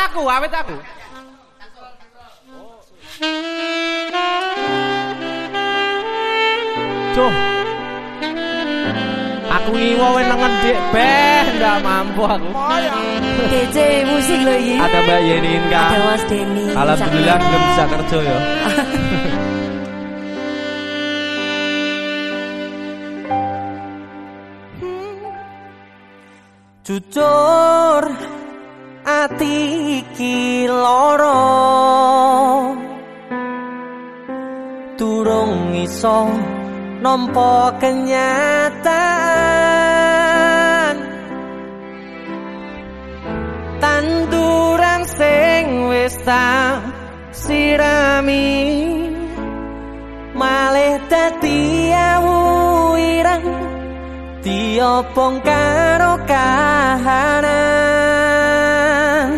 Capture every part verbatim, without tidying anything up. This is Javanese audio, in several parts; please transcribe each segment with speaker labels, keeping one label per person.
Speaker 1: aku, awet aku. Cuh. Aku ngiwo nengen dik beh ndak mampu aku.
Speaker 2: D J musik lho iki.
Speaker 1: Ada Mbak Yeni Inka.
Speaker 2: Ada Mas Denny.
Speaker 1: Alhamdulillah belum bisa kerja ya.
Speaker 3: Jujur ati iki lara durung iso nampa kenyataan tanduran sing wis tak sirami malih dadi awu ireng diopong karo kahanan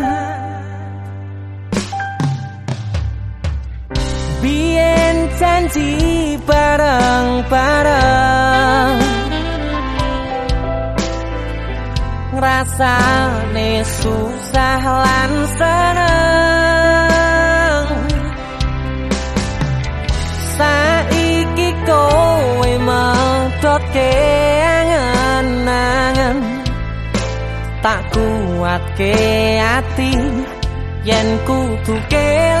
Speaker 3: biyen janji bareng-bareng ngrasane susah lan seneng saiki kowe medhotke angen-angen tak kuatke ati yen kudu